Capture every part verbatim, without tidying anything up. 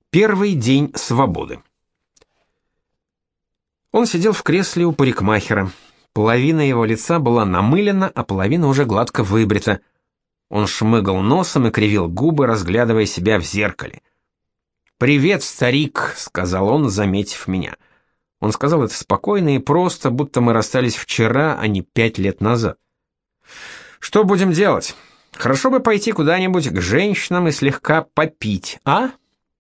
Первый день свободы. Он сидел в кресле у парикмахера. Половина его лица была намылена, а половина уже гладко выбрита. Он шмыгал носом и кривил губы, разглядывая себя в зеркале. «Привет, старик», — сказал он, заметив меня. Он сказал это спокойно и просто, будто мы расстались вчера, а не пять лет назад. «Что будем делать? Хорошо бы пойти куда-нибудь к женщинам и слегка попить, а?»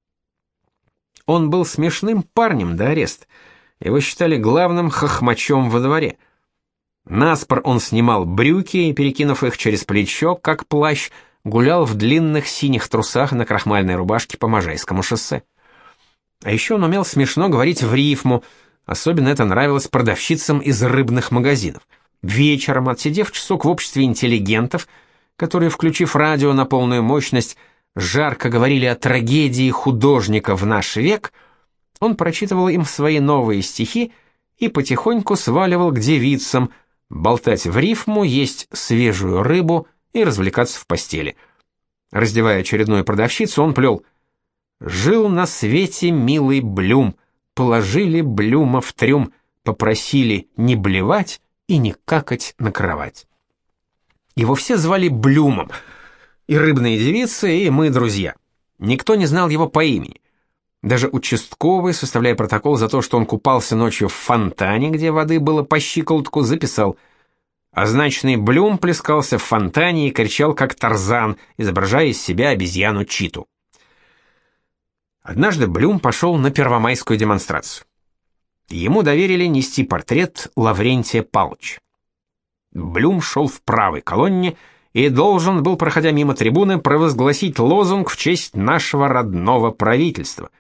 Он был смешным парнем до ареста. Его считали главным хохмачом во дворе. Наспор он снимал брюки и, перекинув их через плечо, как плащ, гулял в длинных синих трусах на крахмальной рубашке по Можайскому шоссе. А еще он умел смешно говорить в рифму, особенно это нравилось продавщицам из рыбных магазинов. Вечером, отсидев часок в обществе интеллигентов, которые, включив радио на полную мощность, жарко говорили о трагедии художника в наш век, он прочитывал им свои новые стихи и потихоньку сваливал к девицам, болтать в рифму, есть свежую рыбу и развлекаться в постели. Раздевая очередную продавщицу, он плел: «Жил на свете милый Блюм, положили Блюма в трюм, попросили не блевать и не какать на кровать». Его все звали Блюмом, и рыбные девицы, и мы друзья. Никто не знал его по имени. Даже участковый, составляя протокол за то, что он купался ночью в фонтане, где воды было по щиколотку, записал: означенный Блюм плескался в фонтане и кричал как Тарзан, изображая из себя обезьяну Читу. Однажды Блюм пошел на первомайскую демонстрацию. Ему доверили нести портрет Лаврентия Павловича. Блюм шел в правой колонне и должен был, проходя мимо трибуны, провозгласить лозунг в честь нашего родного правительства.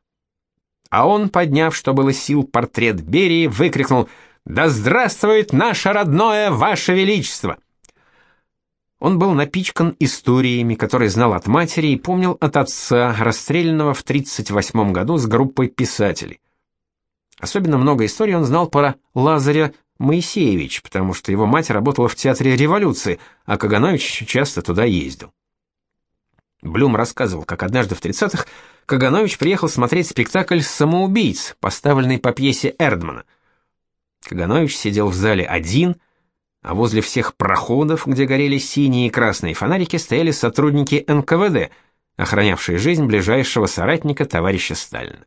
А он, подняв, что было сил, портрет Берии, выкрикнул: «Да здравствует наше родное Ваше Величество!» Он был напичкан историями, которые знал от матери и помнил от отца, расстрелянного в тридцать восьмом году с группой писателей. Особенно много историй он знал про Лазаря Моисеевич, потому что его мать работала в Театре Революции, а Каганович часто туда ездил. Блюм рассказывал, как однажды в тридцатых Каганович приехал смотреть спектакль «Самоубийц», поставленный по пьесе Эрдмана. Каганович сидел в зале один, а возле всех проходов, где горели синие и красные фонарики, стояли сотрудники эн ка вэ дэ, охранявшие жизнь ближайшего соратника товарища Сталина.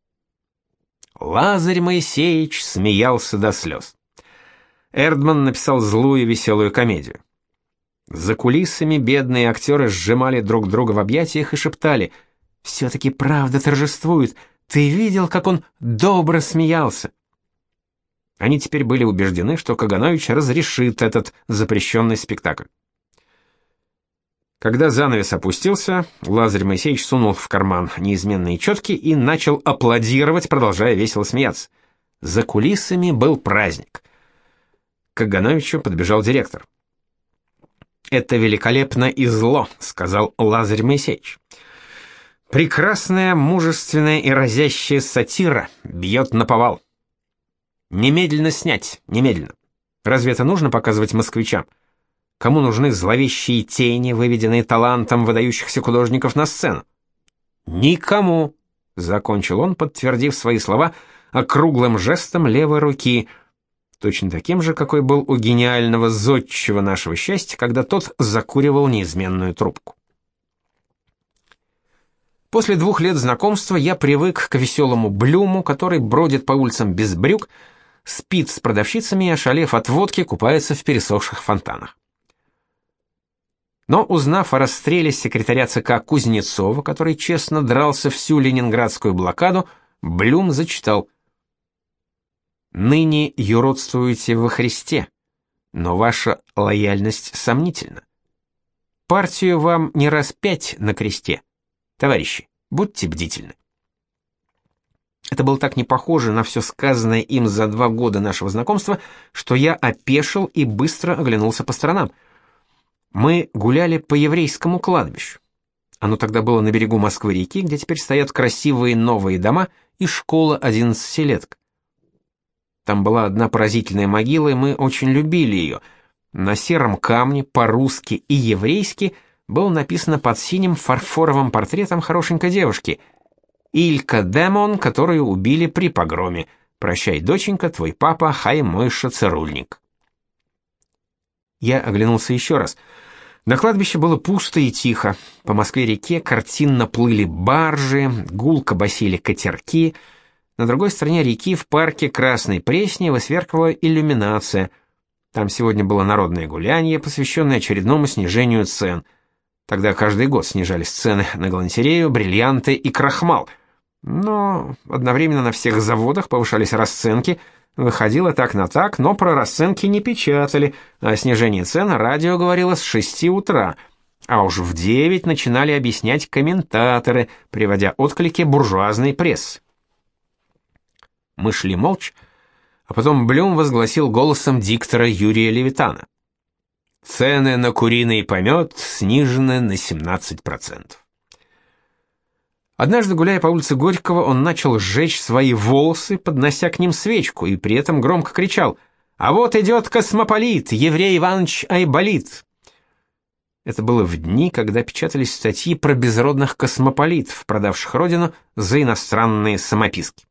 Лазарь Моисеевич смеялся до слез. Эрдман написал злую веселую комедию. За кулисами бедные актеры сжимали друг друга в объятиях и шептали: «Все-таки правда торжествует, ты видел, как он добро смеялся?» Они теперь были убеждены, что Каганович разрешит этот запрещенный спектакль. Когда занавес опустился, Лазарь Моисеевич сунул в карман неизменные четки и начал аплодировать, продолжая весело смеяться. За кулисами был праздник. К Кагановичу подбежал директор. «Это великолепно и зло», — сказал Лазарь Моисеевич. «Прекрасная, мужественная и разящая сатира бьет наповал. Немедленно снять, немедленно. Разве это нужно показывать москвичам? Кому нужны зловещие тени, выведенные талантом выдающихся художников на сцену? Никому», — закончил он, подтвердив свои слова округлым жестом левой руки, точно таким же, какой был у гениального зодчего нашего счастья, когда тот закуривал неизменную трубку. После двух лет знакомства я привык к веселому Блюму, который бродит по улицам без брюк, спит с продавщицами и, ошалев от водки, купается в пересохших фонтанах. Но, узнав о расстреле секретаря ЦК Кузнецова, который честно дрался всю ленинградскую блокаду, Блюм зачитал: «Ныне юродствуете во Христе, но ваша лояльность сомнительна. Партию вам не распять на кресте. Товарищи, будьте бдительны». Это было так не похоже на все сказанное им за два года нашего знакомства, что я опешил и быстро оглянулся по сторонам. Мы гуляли по еврейскому кладбищу. Оно тогда было на берегу Москвы-реки, где теперь стоят красивые новые дома и школа одиннадцатилеток. Там была одна поразительная могила, и мы очень любили ее. На сером камне по-русски и еврейски было написано под синим фарфоровым портретом хорошенькой девушки: Илька Демон, которую убили при погроме. Прощай, доченька, твой папа, хай Мойша цирульник. Я оглянулся еще раз. На кладбище было пусто и тихо. По Москве-реке картинно плыли баржи, гулко басили катерки. На другой стороне реки в парке Красной Пресни высверкивала иллюминация. Там сегодня было народное гулянье, посвященное очередному снижению цен. Тогда каждый год снижались цены на галантерею, бриллианты и крахмал. Но одновременно на всех заводах повышались расценки. Выходило так на так, но про расценки не печатали, а о снижении цен радио говорило с шести утра, а уж в девять начинали объяснять комментаторы, приводя отклики буржуазной прессы. Мы шли молча, а потом Блюм возгласил голосом диктора Юрия Левитана: «Цены на куриный помет снижены на семнадцать процентов». Однажды, гуляя по улице Горького, он начал сжечь свои волосы, поднося к ним свечку, и при этом громко кричал: «А вот идет космополит, Еврей Иванович Айболит!» Это было в дни, когда печатались статьи про безродных космополитов, продавших родину за иностранные самописки.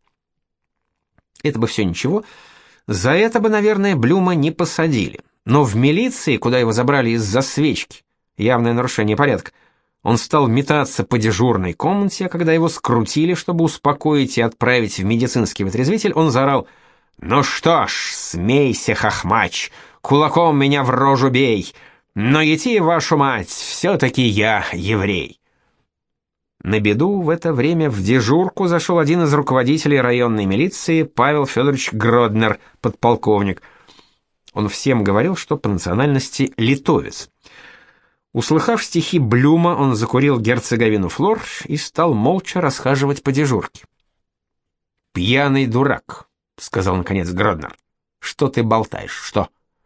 Это бы все ничего, за это бы, наверное, Блюма не посадили. Но в милиции, куда его забрали из-за свечки, явное нарушение порядка, он стал метаться по дежурной комнате, а когда его скрутили, чтобы успокоить и отправить в медицинский вытрезвитель, он заорал: «Ну что ж, смейся, хохмач, кулаком меня в рожу бей, но ети, вашу мать, все-таки я еврей». На беду в это время в дежурку зашел один из руководителей районной милиции, Павел Федорович Гроднер, подполковник. Он всем говорил, что по национальности литовец. Услыхав стихи Блюма, он закурил герцоговину флор и стал молча расхаживать по дежурке. «Пьяный дурак», — сказал наконец Гроднер. «Что ты болтаешь, что?»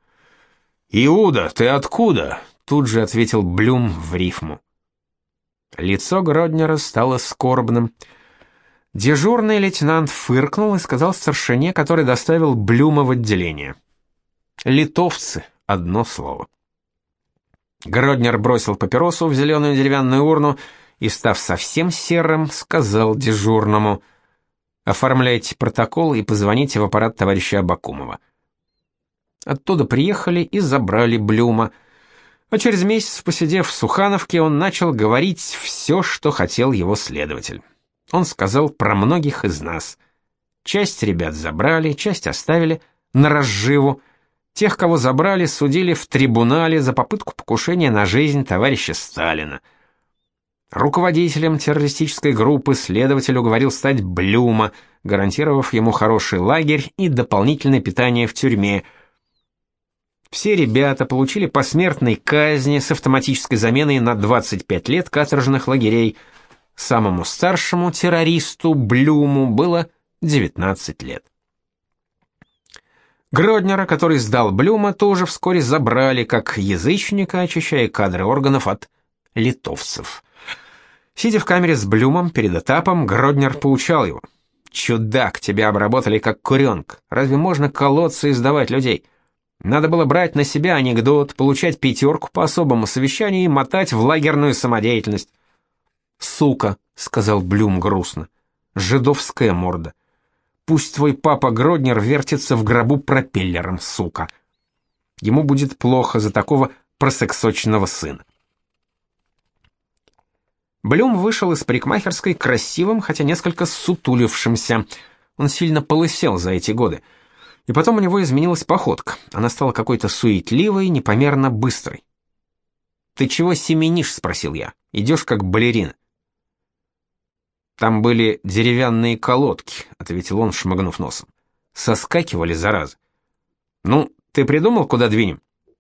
«Иуда, ты откуда?» — тут же ответил Блюм в рифму. Лицо Гроднера стало скорбным. Дежурный лейтенант фыркнул и сказал старшине, который доставил Блюма в отделение: «Литовцы, одно слово». Гроднер бросил папиросу в зеленую деревянную урну и, став совсем серым, сказал дежурному: «Оформляйте протокол и позвоните в аппарат товарища Абакумова». Оттуда приехали и забрали Блюма, а через месяц, посидев в Сухановке, он начал говорить все, что хотел его следователь. Он сказал про многих из нас. Часть ребят забрали, часть оставили на разживу. Тех, кого забрали, судили в трибунале за попытку покушения на жизнь товарища Сталина. Руководителем террористической группы следователь уговорил стать Блюма, гарантировав ему хороший лагерь и дополнительное питание в тюрьме. Все ребята получили посмертной казни с автоматической заменой на двадцать пять лет каторжных лагерей. Самому старшему террористу Блюму было девятнадцать лет. Гроднера, который сдал Блюма, тоже вскоре забрали как язычника, очищая кадры органов от литовцев. Сидя в камере с Блюмом перед этапом, Гроднер поучал его: «Чудак, тебя обработали как куренка. Разве можно колоться и сдавать людей? Надо было брать на себя анекдот, получать пятерку по особому совещанию и мотать в лагерную самодеятельность». «Сука», — сказал Блюм грустно, — «жидовская морда. Пусть твой папа Гроднер вертится в гробу пропеллером, сука. Ему будет плохо за такого просексочного сына». Блюм вышел из парикмахерской красивым, хотя несколько сутулившимся. Он сильно полысел за эти годы. И потом у него изменилась походка. Она стала какой-то суетливой, непомерно быстрой. «Ты чего семенишь?» — спросил я. «Идешь как балерина». «Там были деревянные колодки», — ответил он, шмыгнув носом. «Соскакивали, зараза». «Ну, ты придумал, куда двинем?»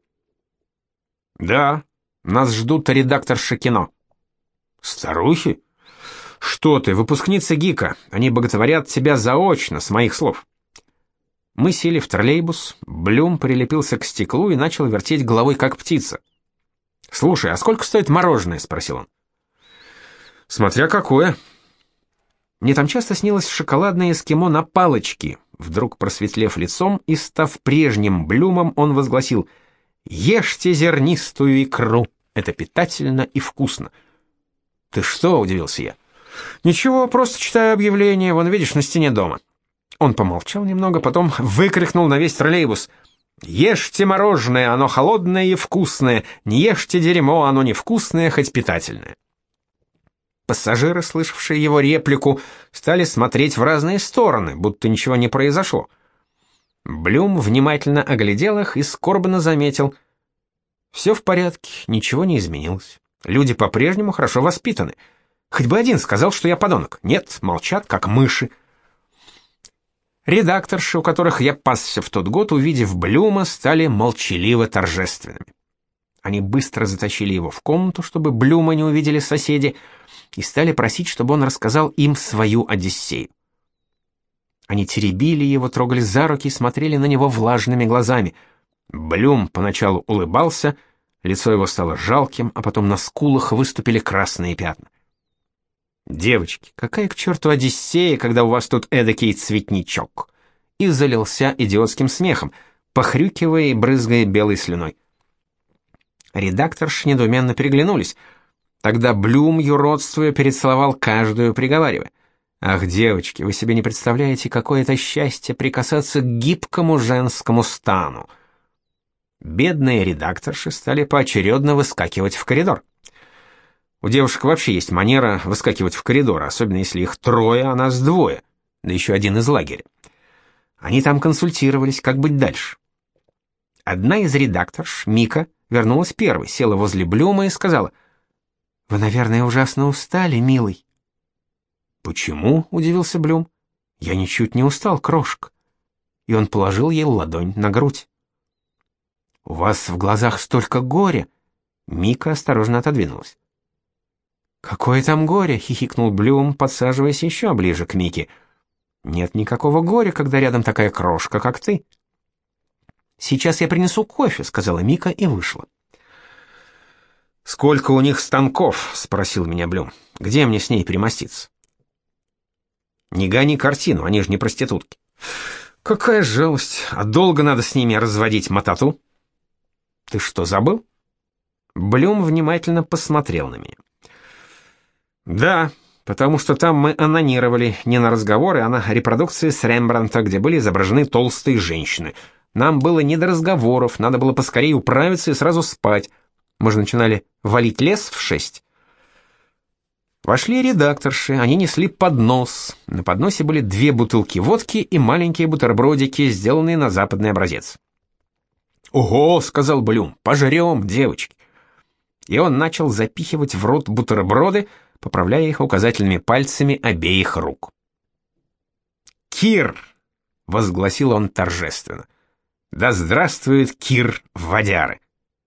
«Да, нас ждут редакторши кино». «Старухи? Что ты, выпускница ГИКа, они боготворят тебя заочно, с моих слов». Мы сели в троллейбус, Блюм прилепился к стеклу и начал вертеть головой, как птица. «Слушай, а сколько стоит мороженое?» — спросил он. «Смотря какое». Мне там часто снилось шоколадное эскимо на палочке. Вдруг просветлев лицом и став прежним Блюмом, он возгласил: «Ешьте зернистую икру, это питательно и вкусно». «Ты что?» — удивился я. «Ничего, просто читаю объявление, вон, видишь, на стене дома». Он помолчал немного, потом выкрикнул на весь троллейбус: «Ешьте мороженое, оно холодное и вкусное, не ешьте дерьмо, оно невкусное, хоть питательное». Пассажиры, слышавшие его реплику, стали смотреть в разные стороны, будто ничего не произошло. Блюм внимательно оглядел их и скорбно заметил: «Все в порядке, ничего не изменилось. Люди по-прежнему хорошо воспитаны. Хоть бы один сказал, что я подонок. Нет, молчат, как мыши». Редакторши, у которых я пасся в тот год, увидев Блюма, стали молчаливо торжественными. Они быстро затащили его в комнату, чтобы Блюма не увидели соседи, и стали просить, чтобы он рассказал им свою Одиссею. Они теребили его, трогали за руки и смотрели на него влажными глазами. Блюм поначалу улыбался, лицо его стало жалким, а потом на скулах выступили красные пятна. «Девочки, какая к черту Одиссея, когда у вас тут эдакий цветничок?» И залился идиотским смехом, похрюкивая и брызгая белой слюной. Редакторши недоуменно переглянулись. Тогда Блюм, юродствуя, перецеловал каждую, приговаривая: «Ах, девочки, вы себе не представляете, какое это счастье прикасаться к гибкому женскому стану!» Бедные редакторши стали поочередно выскакивать в коридор. У девушек вообще есть манера выскакивать в коридор, особенно если их трое, а нас двое, да еще один из лагеря. Они там консультировались, как быть дальше. Одна из редакторш, Мика, вернулась первой, села возле Блюма и сказала: «Вы, наверное, ужасно устали, милый». «Почему?» — удивился Блюм. «Я ничуть не устал, крошка». И он положил ей ладонь на грудь. «У вас в глазах столько горя!» Мика осторожно отодвинулась. «Какое там горе!» — хихикнул Блюм, подсаживаясь еще ближе к Мике. «Нет никакого горя, когда рядом такая крошка, как ты». «Сейчас я принесу кофе», — сказала Мика и вышла. «Сколько у них станков?» — спросил меня Блюм. «Где мне с ней перемоститься?» «Не гони картину, они же не проститутки». «Какая жалость! А долго надо с ними разводить мототу?» «Ты что, забыл?» Блюм внимательно посмотрел на меня. «Да, потому что там мы анонировали не на разговоры, а на репродукции с Рембрандта, где были изображены толстые женщины. Нам было не до разговоров, надо было поскорее управиться и сразу спать. Мы же начинали валить лес в шесть». Вошли редакторши, они несли поднос. На подносе были две бутылки водки и маленькие бутербродики, сделанные на западный образец. «Ого!» — сказал Блюм, — «пожрем, девочки». И он начал запихивать в рот бутерброды, поправляя их указательными пальцами обеих рук. «Кир!» — возгласил он торжественно. «Да здравствует Кир-водяры!»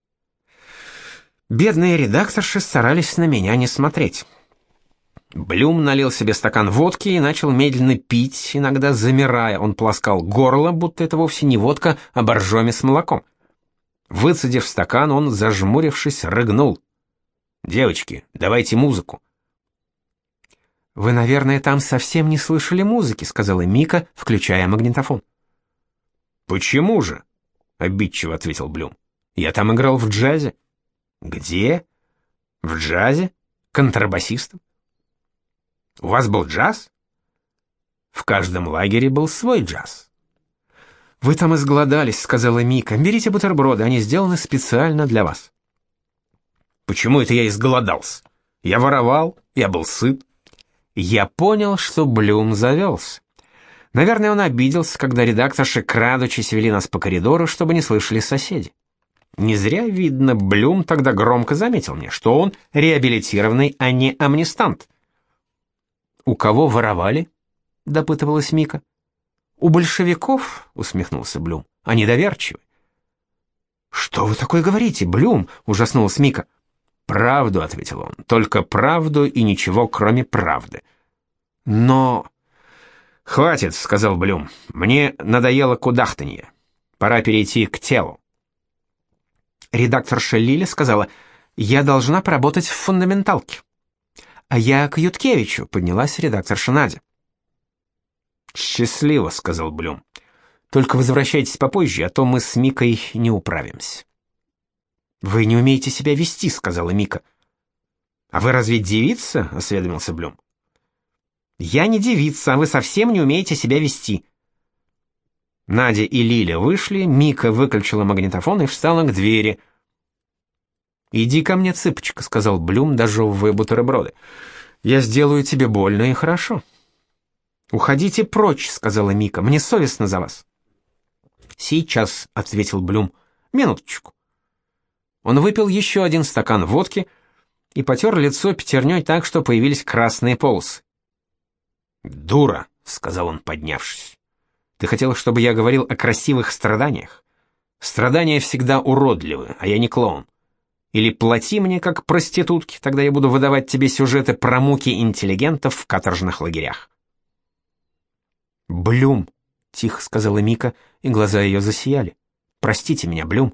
Бедные редакторши старались на меня не смотреть. Блюм налил себе стакан водки и начал медленно пить, иногда замирая. Он полоскал горло, будто это вовсе не водка, а боржоми с молоком. Выцедив стакан, он, зажмурившись, рыгнул: «Девочки, давайте музыку». «Вы, наверное, там совсем не слышали музыки», — сказала Мика, включая магнитофон. «Почему же?» — обидчиво ответил Блюм. «Я там играл в джазе». «Где?» «В джазе? Контрабасистом». «У вас был джаз?» «В каждом лагере был свой джаз». «Вы там изголодались», — сказала Мика. «Берите бутерброды, они сделаны специально для вас». «Почему это я изголодался? Я воровал, я был сыт». Я понял, что Блюм завелся. Наверное, он обиделся, когда редакторши, крадучись, вели нас по коридору, чтобы не слышали соседи. Не зря, видно, Блюм тогда громко заметил мне, что он реабилитированный, а не амнестант. «У кого воровали?» — допытывалась Мика. «У большевиков», — усмехнулся Блюм. «Они доверчивы». «Что вы такое говорите, Блюм?» — ужаснулась Мика. «Правду», — ответил он, — «только правду и ничего, кроме правды». «Но...» «Хватит», — сказал Блюм, — «мне надоело кудахтанье. Пора перейти к телу». Редакторша Лиля сказала: «Я должна поработать в фундаменталке». «А я к Юткевичу», — поднялась редакторша Надя. «Счастливо», — сказал Блюм. «Только возвращайтесь попозже, а то мы с Микой не управимся». «Вы не умеете себя вести», — сказала Мика. «А вы разве девица?» — осведомился Блюм. Я не девица, а вы совсем не умеете себя вести. Надя и Лиля вышли, Мика выключила магнитофон и встала к двери. «Иди ко мне, цыпочка», — сказал Блюм, дожевывая бутерброды. «Я сделаю тебе больно и хорошо». «Уходите прочь», — сказала Мика, — «мне совестно за вас». «Сейчас», — ответил Блюм, — «минуточку». Он выпил еще один стакан водки и потер лицо пятерней так, что появились красные полосы. «Дура», — сказал он, поднявшись. «Ты хотела, чтобы я говорил о красивых страданиях? Страдания всегда уродливы, а я не клоун. Или плати мне как проститутке, тогда я буду выдавать тебе сюжеты про муки интеллигентов в каторжных лагерях». «Блюм», — тихо сказала Мика, и глаза ее засияли. «Простите меня, Блюм».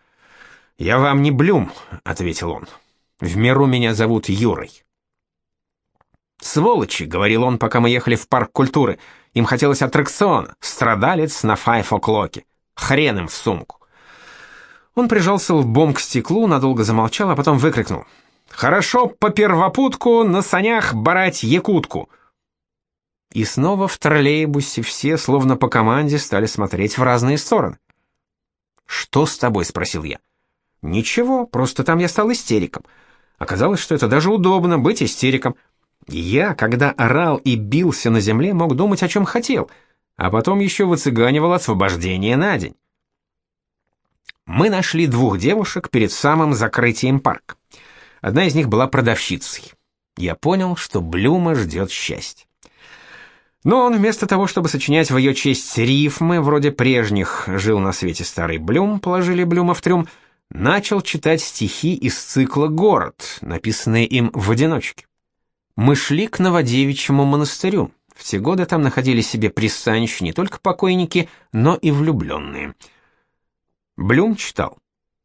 «Я вам не Блюм», — ответил он. «В миру меня зовут Юрой». «Сволочи», — говорил он, пока мы ехали в парк культуры. «Им хотелось аттракциона. Страдалец на файв-о'клоке. Хрен им в сумку». Он прижался лбом к стеклу, надолго замолчал, а потом выкрикнул: «Хорошо по первопутку на санях барать якутку». И снова в троллейбусе все, словно по команде, стали смотреть в разные стороны. «Что с тобой?» — спросил я. «Ничего, просто там я стал истериком. Оказалось, что это даже удобно быть истериком. Я, когда орал и бился на земле, мог думать, о чем хотел, а потом еще выцыганивал освобождение на день». Мы нашли двух девушек перед самым закрытием парка. Одна из них была продавщицей. Я понял, что Блюма ждет счастье. Но он вместо того, чтобы сочинять в ее честь рифмы, вроде прежних «Жил на свете старый Блюм», положили Блюма в трюм, начал читать стихи из цикла «Город», написанные им в одиночке. Мы шли к Новодевичьему монастырю. В те годы там находили себе пристанище не только покойники, но и влюбленные. Блюм читал: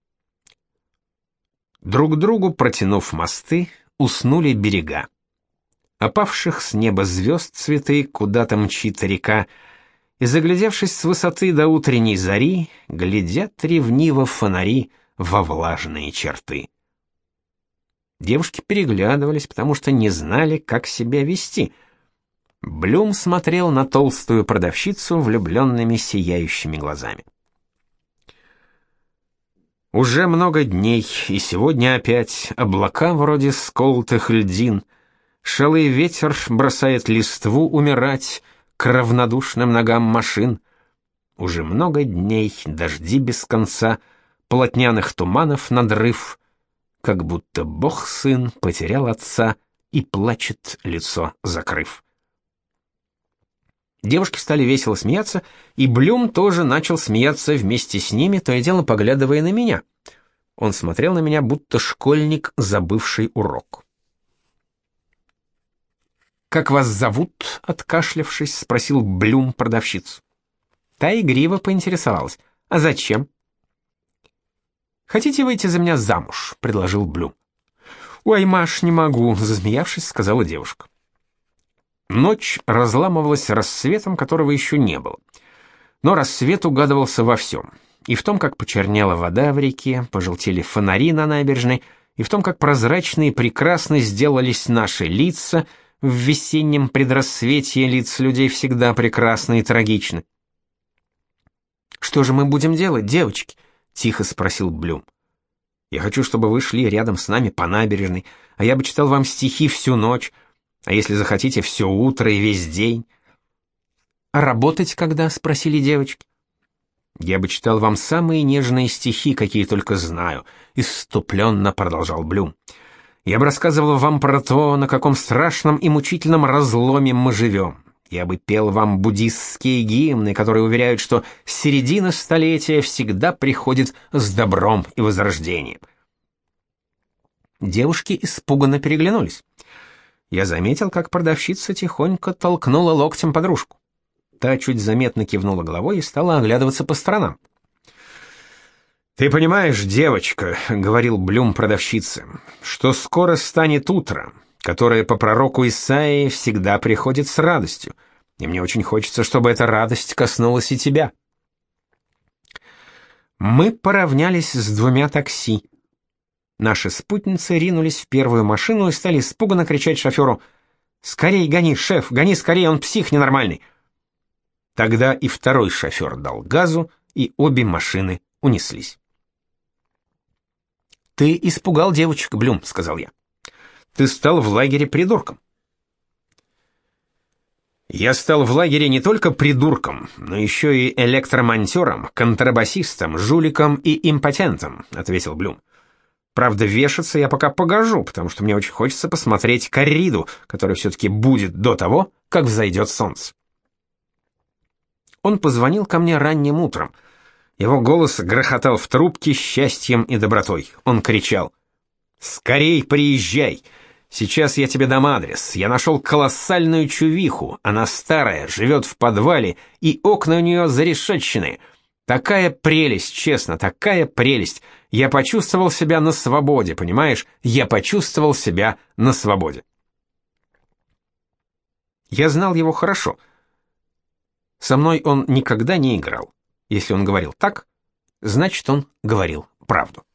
«Друг другу протянув мосты, уснули берега. Опавших с неба звезд цветы куда-то мчит река, и, заглядевшись с высоты до утренней зари, глядят ревниво фонари во влажные черты». Девушки переглядывались, потому что не знали, как себя вести. Блюм смотрел на толстую продавщицу влюбленными сияющими глазами. Уже много дней, и сегодня опять облака вроде сколотых льдин. Шалый ветер бросает листву умирать к равнодушным ногам машин. Уже много дней, дожди без конца, полотняных туманов надрыв, как будто Бог-сын потерял отца и плачет, лицо закрыв. Девушки стали весело смеяться, и Блюм тоже начал смеяться вместе с ними, то и дело поглядывая на меня. Он смотрел на меня, будто школьник, забывший урок. «Как вас зовут?» — откашлявшись, спросил Блюм продавщицу. Та игриво поинтересовалась: «А зачем?» «Хотите выйти за меня замуж?» — предложил Блюм. «Ой, Маш, не могу», — засмеявшись, сказала девушка. Ночь разламывалась рассветом, которого еще не было. Но рассвет угадывался во всем. И в том, как почернела вода в реке, пожелтели фонари на набережной, и в том, как прозрачны и прекрасны сделались наши лица. В весеннем предрассветье лиц людей всегда прекрасны и трагичны. «Что же мы будем делать, девочки?» — тихо спросил Блюм. «Я хочу, чтобы вы шли рядом с нами по набережной, а я бы читал вам стихи всю ночь, а если захотите, все утро и весь день». «А работать когда?» — спросили девочки. «Я бы читал вам самые нежные стихи, какие только знаю», — исступленно продолжал Блюм. «Я бы рассказывал вам про то, на каком страшном и мучительном разломе мы живем. Я бы пел вам буддистские гимны, которые уверяют, что середина столетия всегда приходит с добром и возрождением». Девушки испуганно переглянулись. Я заметил, как продавщица тихонько толкнула локтем подружку. Та чуть заметно кивнула головой и стала оглядываться по сторонам. «Ты понимаешь, девочка, — говорил Блюм продавщице, — что скоро станет утро, которое по пророку Исаии всегда приходит с радостью, и мне очень хочется, чтобы эта радость коснулась и тебя». Мы поравнялись с двумя такси. Наши спутницы ринулись в первую машину и стали испуганно кричать шоферу: «Скорей гони, шеф, гони скорее, он псих ненормальный». Тогда и второй шофер дал газу, и обе машины унеслись. «Ты испугал девочек, Блюм», — сказал я. «Ты стал в лагере придурком». «Я стал в лагере не только придурком, но еще и электромонтером, контрабасистом, жуликом и импотентом», — ответил Блюм. «Правда, вешаться я пока погожу, потому что мне очень хочется посмотреть корриду, которая все-таки будет до того, как взойдет солнце». Он позвонил ко мне ранним утром. Его голос грохотал в трубке счастьем и добротой. Он кричал: «Скорей приезжай! Сейчас я тебе дам адрес. Я нашел колоссальную чувиху. Она старая, живет в подвале, и окна у нее зарешетченные. Такая прелесть, честно, такая прелесть. Я почувствовал себя на свободе, понимаешь? Я почувствовал себя на свободе». Я знал его хорошо. Со мной он никогда не играл. Если он говорил так, значит, он говорил правду.